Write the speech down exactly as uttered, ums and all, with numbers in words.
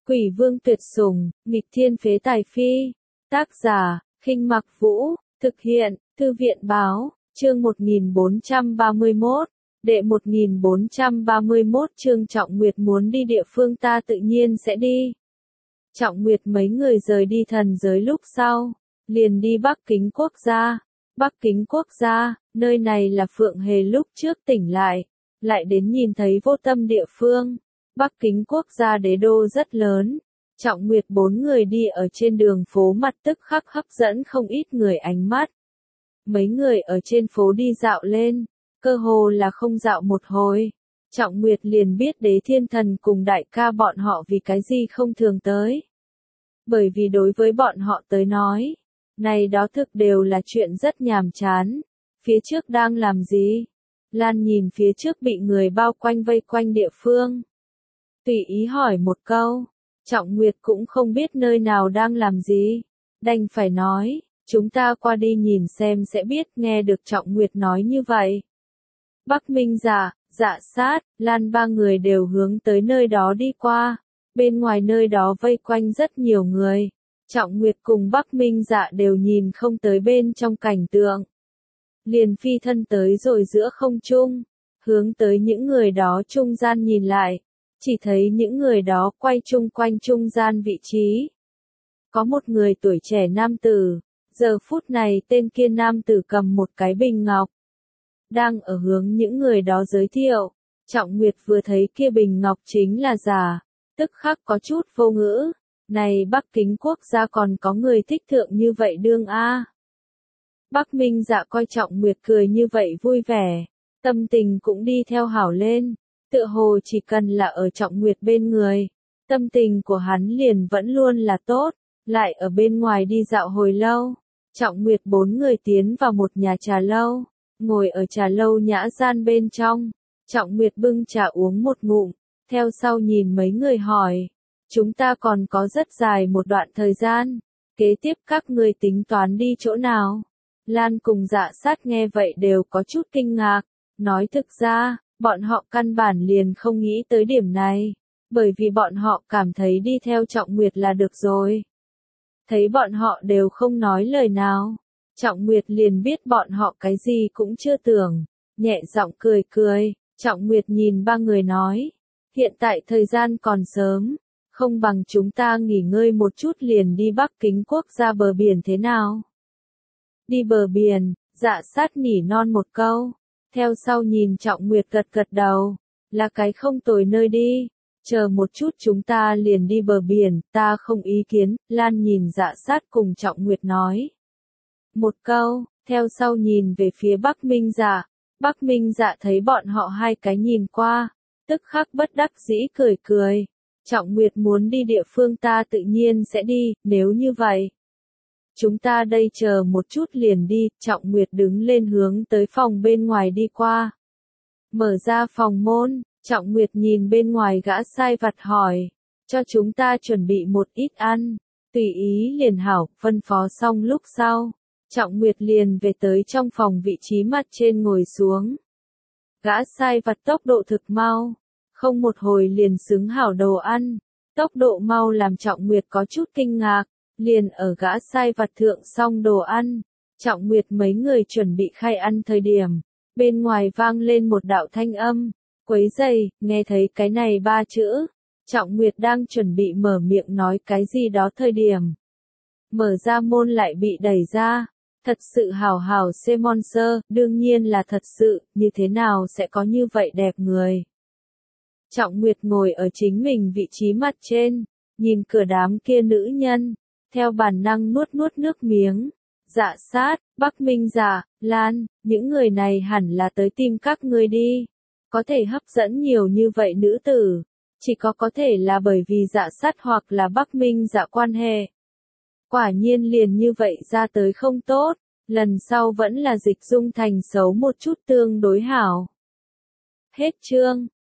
Quỷ vương tuyệt sủng, nghịch thiên phế tài phi. Tác giả, Khinh Mặc Vũ, thực hiện, Thư viện báo, chương một nghìn bốn trăm ba mươi mốt, đệ một nghìn bốn trăm ba mươi mốt chương Trọng Nguyệt muốn đi địa phương ta tự nhiên sẽ đi. Trọng Nguyệt mấy người rời đi thần giới lúc sau, liền đi Bắc Kính Quốc gia. Bắc Kính Quốc gia, nơi này là Phượng Hề lúc trước tỉnh lại, lại đến nhìn thấy vô tâm địa phương. Bắc Kính Quốc gia đế đô rất lớn. Trọng Nguyệt bốn người đi ở trên đường phố mặt tức khắc hấp dẫn không ít người ánh mắt. Mấy người ở trên phố đi dạo lên, cơ hồ là không dạo một hồi. Trọng Nguyệt liền biết Đế Thiên Thần cùng đại ca bọn họ vì cái gì không thường tới. Bởi vì đối với bọn họ tới nói, này đó thực đều là chuyện rất nhàm chán. Phía trước đang làm gì? Lan nhìn phía trước bị người bao quanh vây quanh địa phương. Tùy ý hỏi một câu, Trọng Nguyệt cũng không biết nơi nào đang làm gì. Đành phải nói, chúng ta qua đi nhìn xem sẽ biết. Nghe được Trọng Nguyệt nói như vậy. Bắc Minh Dạ, Dạ Sát, Lan ba người đều hướng tới nơi đó đi qua. Bên ngoài nơi đó vây quanh rất nhiều người. Trọng Nguyệt cùng Bắc Minh Dạ đều nhìn không tới bên trong cảnh tượng. Liền phi thân tới rồi giữa không trung, hướng tới những người đó trung gian nhìn lại. Chỉ thấy những người đó quay chung quanh trung gian vị trí. Có một người tuổi trẻ nam tử, giờ phút này tên kia nam tử cầm một cái bình ngọc. Đang ở hướng những người đó giới thiệu. Trọng Nguyệt vừa thấy kia bình ngọc chính là giả, tức khắc có chút vô ngữ. Này Bắc Kính Quốc gia còn có người thích thượng như vậy đương a. Bắc Minh Dạ coi Trọng Nguyệt cười như vậy vui vẻ, tâm tình cũng đi theo hảo lên. Tựa hồ chỉ cần là ở Trọng Nguyệt bên người, tâm tình của hắn liền vẫn luôn là tốt. Lại ở bên ngoài đi dạo hồi lâu, Trọng Nguyệt bốn người tiến vào một nhà trà lâu, ngồi ở trà lâu nhã gian bên trong. Trọng Nguyệt bưng trà uống một ngụm, theo sau nhìn mấy người hỏi, chúng ta còn có rất dài một đoạn thời gian, kế tiếp các ngươi tính toán đi chỗ nào? Lan cùng Dạ Sát nghe vậy đều có chút kinh ngạc, nói thực ra, bọn họ căn bản liền không nghĩ tới điểm này, bởi vì bọn họ cảm thấy đi theo Trọng Nguyệt là được rồi. Thấy bọn họ đều không nói lời nào, Trọng Nguyệt liền biết bọn họ cái gì cũng chưa tưởng, nhẹ giọng cười cười. Trọng Nguyệt nhìn ba người nói, hiện tại thời gian còn sớm, không bằng chúng ta nghỉ ngơi một chút liền đi Bắc Kính Quốc gia bờ biển thế nào? Đi bờ biển, Dạ Sát nỉ non một câu, theo sau nhìn Trọng Nguyệt gật gật đầu, là cái không tồi nơi đi, chờ một chút chúng ta liền đi bờ biển, ta không ý kiến. Lan nhìn Dạ Sát cùng Trọng Nguyệt nói một câu, theo sau nhìn về phía Bắc Minh Dạ. Bắc Minh Dạ thấy bọn họ hai cái nhìn qua, tức khắc bất đắc dĩ cười cười. Trọng Nguyệt muốn đi địa phương ta tự nhiên sẽ đi, nếu như vậy. Chúng ta đây chờ một chút liền đi. Trọng Nguyệt đứng lên hướng tới phòng bên ngoài đi qua. Mở ra phòng môn, Trọng Nguyệt nhìn bên ngoài gã sai vặt hỏi, cho chúng ta chuẩn bị một ít ăn, tùy ý liền hảo. Phân phó xong lúc sau, Trọng Nguyệt liền về tới trong phòng vị trí mặt trên ngồi xuống. Gã sai vặt tốc độ thực mau, không một hồi liền xứng hảo đồ ăn. Tốc độ mau làm Trọng Nguyệt có chút kinh ngạc, liền ở gã sai vặt thượng xong đồ ăn. Trọng Nguyệt mấy người chuẩn bị khai ăn thời điểm, bên ngoài vang lên một đạo thanh âm, quấy rầy. Nghe thấy cái này ba chữ, Trọng Nguyệt đang chuẩn bị mở miệng nói cái gì đó thời điểm. Mở ra môn lại bị đẩy ra. Thật sự hào hào Semonser, đương nhiên là thật sự, như thế nào sẽ có như vậy đẹp người. Trọng Nguyệt ngồi ở chính mình vị trí mặt trên, nhìn cửa đám kia nữ nhân, theo bản năng nuốt nuốt nước miếng. Dạ Sát, Bắc Minh Dạ, Lan, những người này hẳn là tới tìm các ngươi đi. Có thể hấp dẫn nhiều như vậy nữ tử, chỉ có có thể là bởi vì Dạ Sát hoặc là Bắc Minh Dạ quan hệ. Quả nhiên liền như vậy ra tới không tốt, lần sau vẫn là dịch dung thành xấu một chút tương đối hảo. Hết chương.